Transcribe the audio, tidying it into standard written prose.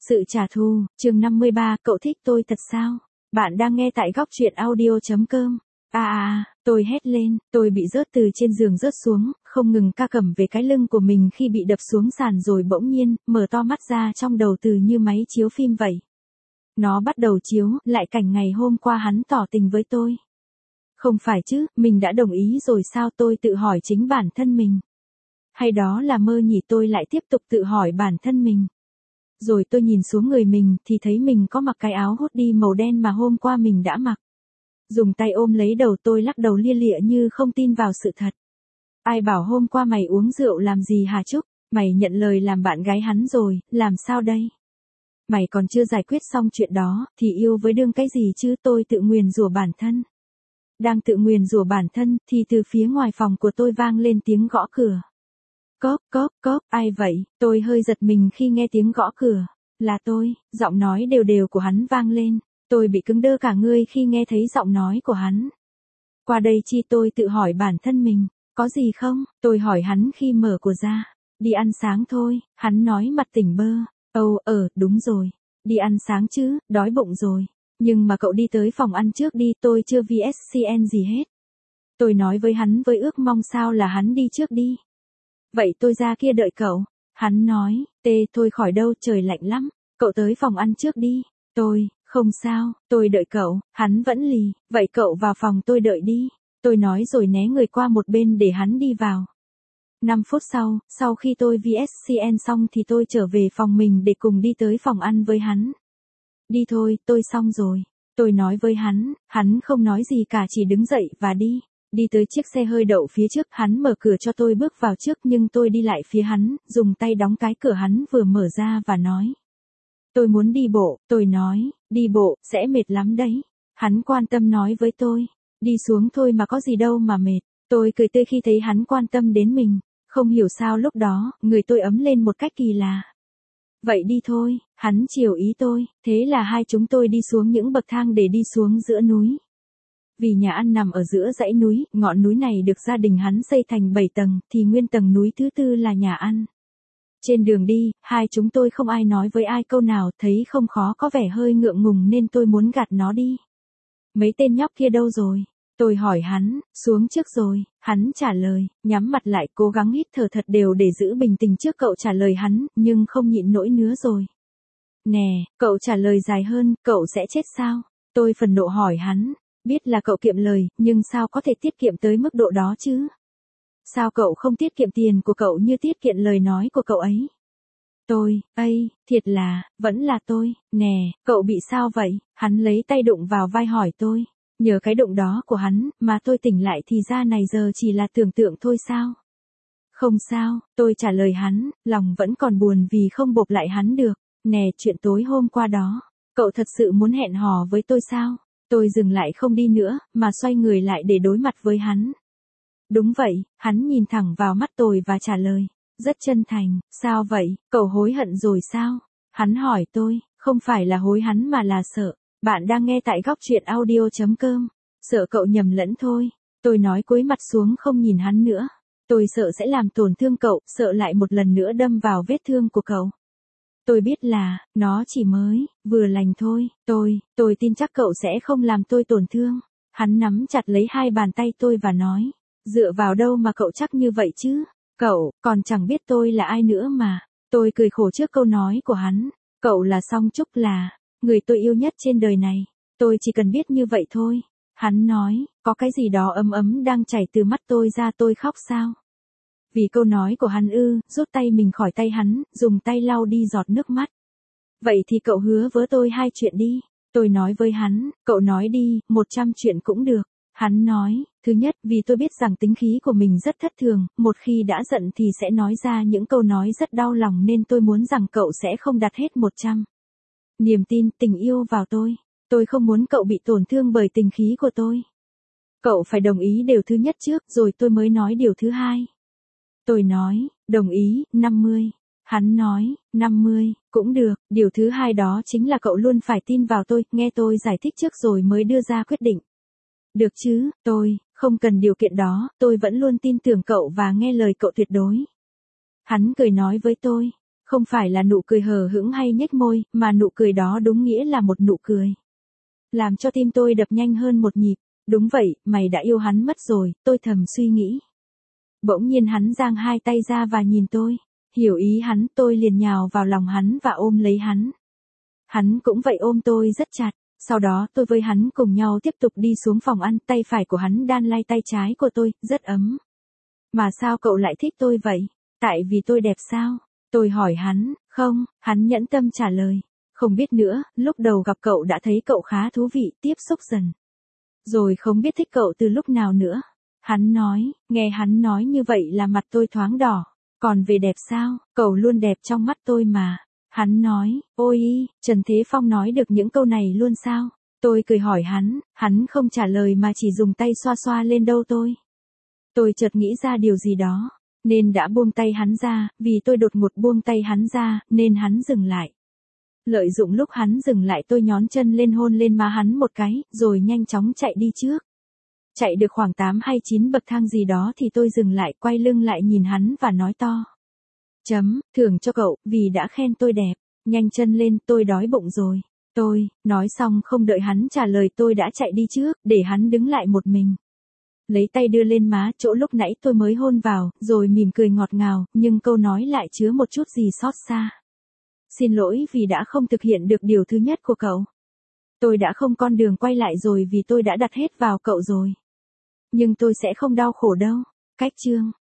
Sự trả thù, chương 53, cậu thích tôi thật sao? Bạn đang nghe tại góc truyện audio.com. Tôi hét lên, tôi bị rớt từ trên giường rớt xuống, không ngừng ca cẩm về cái lưng của mình khi bị đập xuống sàn rồi bỗng nhiên, mở to mắt ra trong đầu từ như máy chiếu phim vậy. Nó bắt đầu chiếu lại cảnh ngày hôm qua hắn tỏ tình với tôi. Không phải chứ, mình đã đồng ý rồi sao, tôi tự hỏi chính bản thân mình. Hay đó là mơ nhỉ, tôi lại tiếp tục tự hỏi bản thân mình. Rồi tôi nhìn xuống người mình thì thấy mình có mặc cái áo hoodie màu đen mà hôm qua mình đã mặc. Dùng tay ôm lấy đầu, tôi lắc đầu lia lịa như không tin vào sự thật. Ai bảo hôm qua mày uống rượu làm gì hả Trúc? Mày nhận lời làm bạn gái hắn rồi, làm sao đây? Mày còn chưa giải quyết xong chuyện đó, thì yêu với đương cái gì chứ, tôi tự nguyền rủa bản thân. Đang tự nguyền rủa bản thân, thì từ phía ngoài phòng của tôi vang lên tiếng gõ cửa. Cóp cóp cóp, ai vậy? Tôi hơi giật mình khi nghe tiếng gõ cửa. Là tôi, giọng nói đều đều của hắn vang lên. Tôi bị cứng đơ cả người khi nghe thấy giọng nói của hắn. Qua đây chi, tôi tự hỏi bản thân mình. Có gì không? Tôi hỏi hắn khi mở cửa ra. Đi ăn sáng thôi, hắn nói mặt tỉnh bơ. Đúng rồi. Đi ăn sáng chứ, đói bụng rồi. Nhưng mà cậu đi tới phòng ăn trước đi, tôi chưa VSCN gì hết. Tôi nói với hắn với ước mong sao là hắn đi trước đi. Vậy tôi ra kia đợi cậu. Hắn nói, thôi khỏi đâu, trời lạnh lắm. Cậu tới phòng ăn trước đi. Tôi, không sao, tôi đợi cậu. Hắn vẫn lì, vậy cậu vào phòng tôi đợi đi. Tôi nói rồi né người qua một bên để hắn đi vào. 5 phút sau khi tôi VSCN xong thì tôi trở về phòng mình để cùng đi tới phòng ăn với hắn. Đi thôi, tôi xong rồi. Tôi nói với hắn không nói gì cả, chỉ đứng dậy và đi. Đi tới chiếc xe hơi đậu phía trước, hắn mở cửa cho tôi bước vào trước nhưng tôi đi lại phía hắn, dùng tay đóng cái cửa hắn vừa mở ra và nói. Tôi muốn đi bộ, tôi nói, đi bộ, sẽ mệt lắm đấy. Hắn quan tâm nói với tôi, đi xuống thôi mà có gì đâu mà mệt. Tôi cười tươi khi thấy hắn quan tâm đến mình, không hiểu sao lúc đó, người tôi ấm lên một cách kỳ lạ. Vậy đi thôi, hắn chiều ý tôi, thế là hai chúng tôi đi xuống những bậc thang để đi xuống giữa núi. Vì nhà ăn nằm ở giữa dãy núi, ngọn núi này được gia đình hắn xây thành 7 tầng, thì nguyên tầng núi thứ tư là nhà ăn. Trên đường đi, hai chúng tôi không ai nói với ai câu nào, thấy không khó có vẻ hơi ngượng ngùng nên tôi muốn gạt nó đi. Mấy tên nhóc kia đâu rồi? Tôi hỏi hắn, xuống trước rồi, hắn trả lời, nhắm mặt lại cố gắng hít thở thật đều để giữ bình tĩnh trước cậu trả lời hắn, nhưng không nhịn nổi nữa rồi. Nè, cậu trả lời dài hơn, cậu sẽ chết sao? Tôi phẫn nộ hỏi hắn. Biết là cậu kiệm lời, nhưng sao có thể tiết kiệm tới mức độ đó chứ? Sao cậu không tiết kiệm tiền của cậu như tiết kiệm lời nói của cậu ấy? Thiệt là, vẫn là tôi. Nè, cậu bị sao vậy? Hắn lấy tay đụng vào vai hỏi tôi. Nhờ cái đụng đó của hắn, mà tôi tỉnh lại thì ra này giờ chỉ là tưởng tượng thôi sao? Không sao, tôi trả lời hắn, lòng vẫn còn buồn vì không bộc lại hắn được. Nè, chuyện tối hôm qua đó, cậu thật sự muốn hẹn hò với tôi sao? Tôi dừng lại không đi nữa, mà xoay người lại để đối mặt với hắn. Đúng vậy, hắn nhìn thẳng vào mắt tôi và trả lời. Rất chân thành, sao vậy, cậu hối hận rồi sao? Hắn hỏi tôi, không phải là hối hắn mà là sợ. Bạn đang nghe tại góc truyện audio.com. Sợ cậu nhầm lẫn thôi. Tôi nói cúi mặt xuống không nhìn hắn nữa. Tôi sợ sẽ làm tổn thương cậu, sợ lại một lần nữa đâm vào vết thương của cậu. Tôi biết là, nó chỉ mới, vừa lành thôi, tôi tin chắc cậu sẽ không làm tôi tổn thương. Hắn nắm chặt lấy hai bàn tay tôi và nói, dựa vào đâu mà cậu chắc như vậy chứ? Cậu, còn chẳng biết tôi là ai nữa mà. Tôi cười khổ trước câu nói của hắn. Cậu là Song Trúc, là người tôi yêu nhất trên đời này. Tôi chỉ cần biết như vậy thôi. Hắn nói, có cái gì đó ấm ấm đang chảy từ mắt tôi ra, tôi khóc sao? Vì câu nói của hắn rút tay mình khỏi tay hắn, dùng tay lau đi giọt nước mắt. Vậy thì cậu hứa với tôi 2 chuyện đi. Tôi nói với hắn, cậu nói đi, 100 chuyện cũng được. Hắn nói, thứ nhất, vì tôi biết rằng tính khí của mình rất thất thường, một khi đã giận thì sẽ nói ra những câu nói rất đau lòng nên tôi muốn rằng cậu sẽ không đặt hết 100 niềm tin, tình yêu vào tôi. Tôi không muốn cậu bị tổn thương bởi tình khí của tôi. Cậu phải đồng ý điều thứ nhất trước rồi tôi mới nói điều thứ hai. Tôi nói, đồng ý, 50. Hắn nói, 50, cũng được, điều thứ hai đó chính là cậu luôn phải tin vào tôi, nghe tôi giải thích trước rồi mới đưa ra quyết định. Được chứ, tôi, không cần điều kiện đó, tôi vẫn luôn tin tưởng cậu và nghe lời cậu tuyệt đối. Hắn cười nói với tôi, Không phải là nụ cười hờ hững hay nhếch môi, mà nụ cười đó đúng nghĩa là một nụ cười. Làm cho tim tôi đập nhanh hơn một nhịp. Đúng vậy, mày đã yêu hắn mất rồi, tôi thầm suy nghĩ. Bỗng nhiên hắn giang hai tay ra và nhìn tôi. Hiểu ý hắn, tôi liền nhào vào lòng hắn và ôm lấy hắn. Hắn cũng vậy ôm tôi rất chặt. Sau đó tôi với hắn cùng nhau tiếp tục đi xuống phòng ăn, tay phải của hắn đan lai tay trái của tôi, rất ấm. Mà sao cậu lại thích tôi vậy? Tại vì tôi đẹp sao? Tôi hỏi hắn, không, hắn nhẫn tâm trả lời. Không biết nữa, lúc đầu gặp cậu đã thấy cậu khá thú vị, tiếp xúc dần. Rồi không biết thích cậu từ lúc nào nữa. Hắn nói, nghe hắn nói như vậy là mặt tôi thoáng đỏ. Còn về đẹp sao, cậu luôn đẹp trong mắt tôi mà. Hắn nói, ôi Trần Thế Phong nói được những câu này luôn sao? Tôi cười hỏi hắn không trả lời mà chỉ dùng tay xoa xoa lên đâu tôi. Tôi chợt nghĩ ra điều gì đó, nên đã buông tay hắn ra, vì tôi đột ngột buông tay hắn ra, nên hắn dừng lại. Lợi dụng lúc hắn dừng lại tôi nhón chân lên hôn lên má hắn một cái, rồi nhanh chóng chạy đi trước. Chạy được khoảng 8 hay 9 bậc thang gì đó thì tôi dừng lại, quay lưng lại nhìn hắn và nói to. Thưởng cho cậu, vì đã khen tôi đẹp. Nhanh chân lên, tôi đói bụng rồi. Tôi, nói xong không đợi hắn trả lời tôi đã chạy đi trước, để hắn đứng lại một mình. Lấy tay đưa lên má chỗ lúc nãy tôi mới hôn vào, rồi mỉm cười ngọt ngào, nhưng câu nói lại chứa một chút gì xót xa. Xin lỗi vì đã không thực hiện được điều thứ nhất của cậu. Tôi đã không con đường quay lại rồi vì tôi đã đặt hết vào cậu rồi. Nhưng tôi sẽ không đau khổ đâu. Cách chương